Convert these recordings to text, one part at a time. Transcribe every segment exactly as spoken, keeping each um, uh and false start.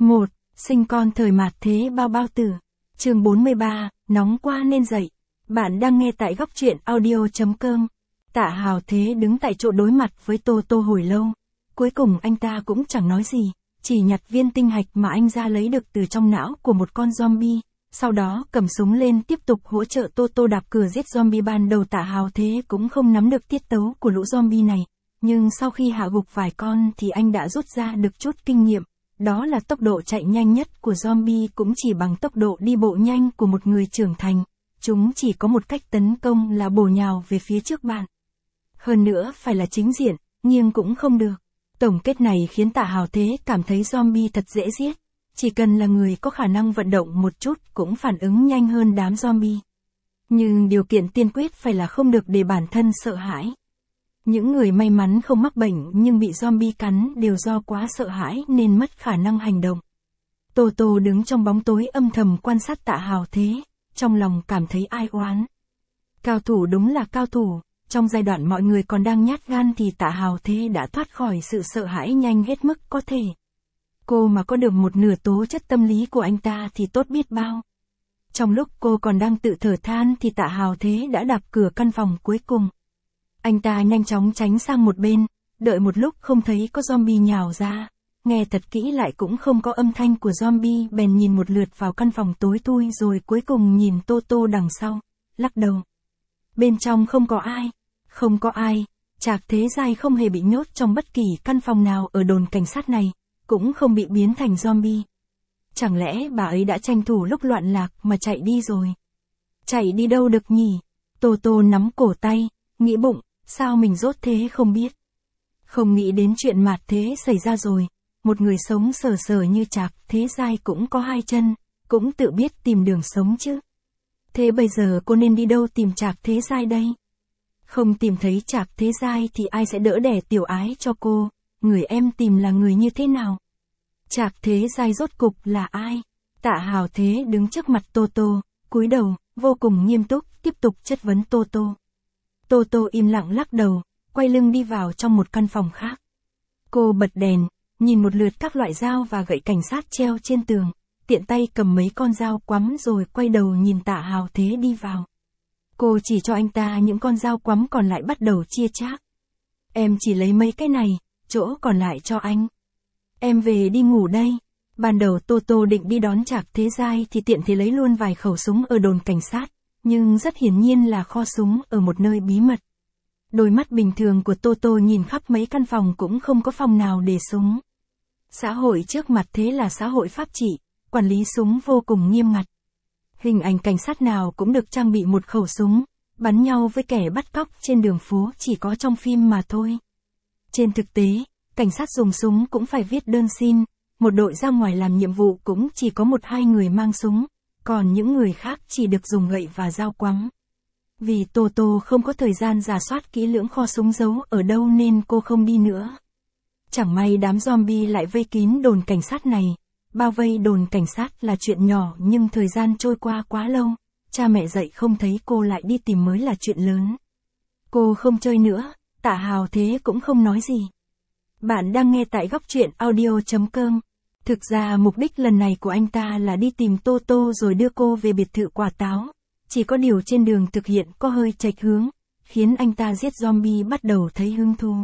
một. Sinh con thời mạt thế bao bao tử. Chương bốn mươi ba, nóng quá nên dậy. Bạn đang nghe tại góc truyện audio chấm com. Tạ Hào Thế đứng tại chỗ đối mặt với Tô Tô hồi lâu. Cuối cùng anh ta cũng chẳng nói gì, chỉ nhặt viên tinh hạch mà anh ra lấy được từ trong não của một con zombie. Sau đó cầm súng lên tiếp tục hỗ trợ Tô Tô đạp cửa giết zombie. Ban đầu Tạ Hào Thế cũng không nắm được tiết tấu của lũ zombie này. Nhưng sau khi hạ gục vài con thì anh đã rút ra được chút kinh nghiệm. Đó là tốc độ chạy nhanh nhất của zombie cũng chỉ bằng tốc độ đi bộ nhanh của một người trưởng thành. Chúng chỉ có một cách tấn công là bổ nhào về phía trước bạn. Hơn nữa phải là chính diện, nghiêng cũng không được. Tổng kết này khiến Tạ Hào Thế cảm thấy zombie thật dễ giết. Chỉ cần là người có khả năng vận động một chút cũng phản ứng nhanh hơn đám zombie. Nhưng điều kiện tiên quyết phải là không được để bản thân sợ hãi. Những người may mắn không mắc bệnh nhưng bị zombie cắn đều do quá sợ hãi nên mất khả năng hành động. Tô Tô đứng trong bóng tối âm thầm quan sát Tạ Hào Thế, trong lòng cảm thấy ai oán. Cao thủ đúng là cao thủ, trong giai đoạn mọi người còn đang nhát gan thì Tạ Hào Thế đã thoát khỏi sự sợ hãi nhanh hết mức có thể. Cô mà có được một nửa tố chất tâm lý của anh ta thì tốt biết bao. Trong lúc cô còn đang tự thở than thì Tạ Hào Thế đã đạp cửa căn phòng cuối cùng. Anh ta nhanh chóng tránh sang một bên, đợi một lúc không thấy có zombie nhào ra. Nghe thật kỹ lại cũng không có âm thanh của zombie, bèn nhìn một lượt vào căn phòng tối thui rồi cuối cùng nhìn Tô Tô đằng sau, lắc đầu. Bên trong không có ai, không có ai, Trạc Thế Giai không hề bị nhốt trong bất kỳ căn phòng nào ở đồn cảnh sát này, cũng không bị biến thành zombie. Chẳng lẽ bà ấy đã tranh thủ lúc loạn lạc mà chạy đi rồi? Chạy đi đâu được nhỉ? Tô Tô nắm cổ tay, nghĩ bụng, sao mình dốt thế không biết. Không nghĩ đến chuyện mạt thế xảy ra rồi, một người sống sờ sờ như Trạc Thế Giai cũng có hai chân, cũng tự biết tìm đường sống chứ. Thế bây giờ cô nên đi đâu tìm Trạc Thế Giai đây? Không tìm thấy Trạc Thế Giai thì ai sẽ đỡ đẻ tiểu ái cho cô, người em tìm là người như thế nào? Trạc Thế Giai rốt cục là ai? Tạ Hào Thế đứng trước mặt Tô Tô, cúi đầu, vô cùng nghiêm túc, tiếp tục chất vấn Tô Tô. Tô Tô im lặng lắc đầu, quay lưng đi vào trong một căn phòng khác. Cô bật đèn, nhìn một lượt các loại dao và gậy cảnh sát treo trên tường, tiện tay cầm mấy con dao quắm rồi quay đầu nhìn Tạ Hào Thế đi vào. Cô chỉ cho anh ta những con dao quắm còn lại bắt đầu chia chác. Em chỉ lấy mấy cái này, chỗ còn lại cho anh. Em về đi ngủ đây. Ban đầu Tô Tô định đi đón Trạc Thế Giai thì tiện thì lấy luôn vài khẩu súng ở đồn cảnh sát, nhưng rất hiển nhiên là kho súng ở một nơi bí mật. Đôi mắt bình thường của Tô Tô nhìn khắp mấy căn phòng cũng không có phòng nào để súng. Xã hội trước mặt thế là xã hội pháp trị, quản lý súng vô cùng nghiêm ngặt. Hình ảnh cảnh sát nào cũng được trang bị một khẩu súng, bắn nhau với kẻ bắt cóc trên đường phố chỉ có trong phim mà thôi. Trên thực tế, cảnh sát dùng súng cũng phải viết đơn xin, một đội ra ngoài làm nhiệm vụ cũng chỉ có một hai người mang súng, còn những người khác chỉ được dùng gậy và dao quắm. Vì Tô Tô không có thời gian rà soát kỹ lưỡng kho súng giấu ở đâu nên cô không đi nữa. Chẳng may đám zombie lại vây kín đồn cảnh sát này. Bao vây đồn cảnh sát là chuyện nhỏ nhưng thời gian trôi qua quá lâu, cha mẹ dậy không thấy cô lại đi tìm mới là chuyện lớn. Cô không chơi nữa, Tạ Hào Thế cũng không nói gì. Bạn đang nghe tại góc truyện audio chấm com. Thực ra mục đích lần này của anh ta là đi tìm Tô Tô rồi đưa cô về biệt thự Quả Táo. Chỉ có điều trên đường thực hiện có hơi chệch hướng, khiến anh ta giết zombie bắt đầu thấy hứng thú.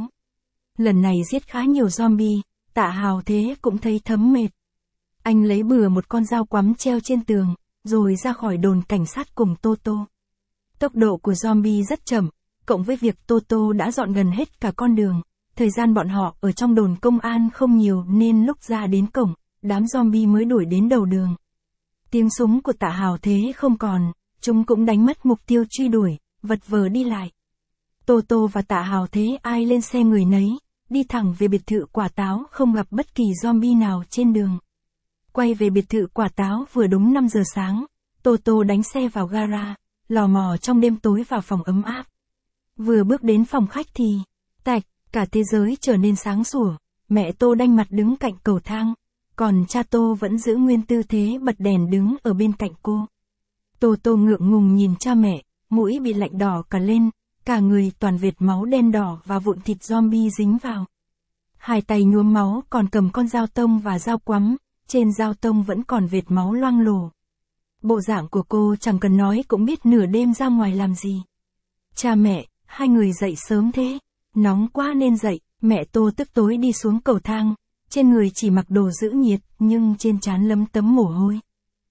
Lần này giết khá nhiều zombie, Tạ Hào Thế cũng thấy thấm mệt. Anh lấy bừa một con dao quắm treo trên tường, rồi ra khỏi đồn cảnh sát cùng Tô Tô. Tốc độ của zombie rất chậm, cộng với việc Tô Tô đã dọn gần hết cả con đường. Thời gian bọn họ ở trong đồn công an không nhiều nên lúc ra đến cổng, đám zombie mới đuổi đến đầu đường. Tiếng súng của Tạ Hào Thế không còn, chúng cũng đánh mất mục tiêu truy đuổi, vật vờ đi lại. Tô Tô và Tạ Hào Thế ai lên xe người nấy, đi thẳng về biệt thự Quả Táo không gặp bất kỳ zombie nào trên đường. Quay về biệt thự Quả Táo vừa đúng năm giờ sáng, Tô Tô đánh xe vào gara, lò mò trong đêm tối vào phòng ấm áp. Vừa bước đến phòng khách thì, tạch, cả thế giới trở nên sáng sủa, mẹ Tô đanh mặt đứng cạnh cầu thang, còn cha Tô vẫn giữ nguyên tư thế bật đèn đứng ở bên cạnh cô. Tô Tô ngượng ngùng nhìn cha mẹ, mũi bị lạnh đỏ cả lên, cả người toàn vệt máu đen đỏ và vụn thịt zombie dính vào. Hai tay nhuốm máu còn cầm con dao tông và dao quắm, trên dao tông vẫn còn vệt máu loang lổ. Bộ dạng của cô chẳng cần nói cũng biết nửa đêm ra ngoài làm gì. Cha mẹ, hai người dậy sớm thế, nóng quá nên dậy, mẹ Tô tức tối đi xuống cầu thang, trên người chỉ mặc đồ giữ nhiệt nhưng trên trán lấm tấm mồ hôi.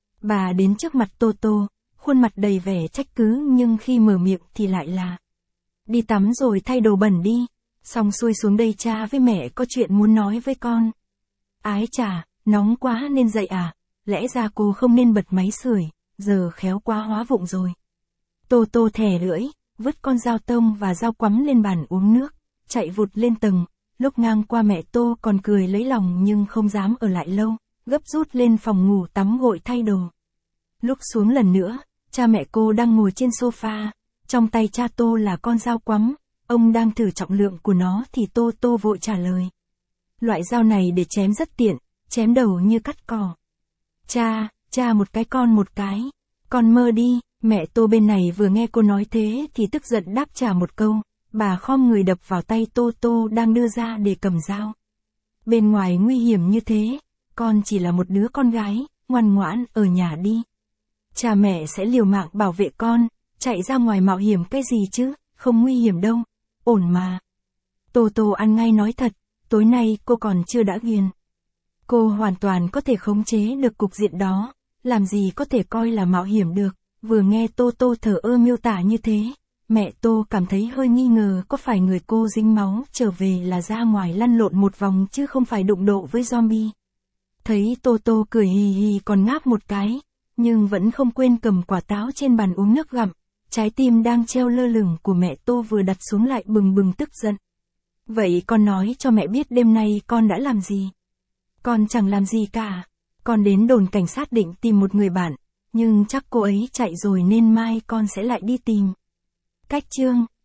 Bà đến trước mặt Tô Tô, khuôn mặt đầy vẻ trách cứ nhưng khi mở miệng thì lại là: đi tắm rồi thay đồ bẩn đi, xong xuôi xuống đây cha với mẹ có chuyện muốn nói với con. Ái chà, nóng quá nên dậy à, lẽ ra cô không nên bật máy sưởi, giờ khéo quá hóa vụng rồi. Tô Tô thè lưỡi, vứt con dao tông và dao quắm lên bàn uống nước, chạy vụt lên tầng, lúc ngang qua mẹ Tô còn cười lấy lòng nhưng không dám ở lại lâu, gấp rút lên phòng ngủ tắm gội thay đồ. Lúc xuống lần nữa, cha mẹ cô đang ngồi trên sofa, trong tay cha Tô là con dao quắm, ông đang thử trọng lượng của nó thì Tô Tô vội trả lời: loại dao này để chém rất tiện, chém đầu như cắt cỏ. Cha, cha một cái con một cái, con mơ đi. Mẹ Tô bên này vừa nghe cô nói thế thì tức giận đáp trả một câu, bà khom người đập vào tay Tô Tô đang đưa ra để cầm dao. Bên ngoài nguy hiểm như thế, con chỉ là một đứa con gái, ngoan ngoãn ở nhà đi. Cha mẹ sẽ liều mạng bảo vệ con, chạy ra ngoài mạo hiểm cái gì chứ, không nguy hiểm đâu, ổn mà. Tô Tô ăn ngay nói thật, tối nay cô còn chưa đã ghiền. Cô hoàn toàn có thể khống chế được cục diện đó, làm gì có thể coi là mạo hiểm được. Vừa nghe Tô Tô thờ ơ miêu tả như thế, mẹ Tô cảm thấy hơi nghi ngờ có phải người cô dính máu trở về là ra ngoài lăn lộn một vòng chứ không phải đụng độ với zombie. Thấy Tô Tô cười hì hì còn ngáp một cái, nhưng vẫn không quên cầm quả táo trên bàn uống nước gặm, trái tim đang treo lơ lửng của mẹ Tô vừa đặt xuống lại bừng bừng tức giận. Vậy con nói cho mẹ biết đêm nay con đã làm gì? Con chẳng làm gì cả, con đến đồn cảnh sát định tìm một người bạn. Nhưng chắc cô ấy chạy rồi nên mai con sẽ lại đi tìm. Cách chương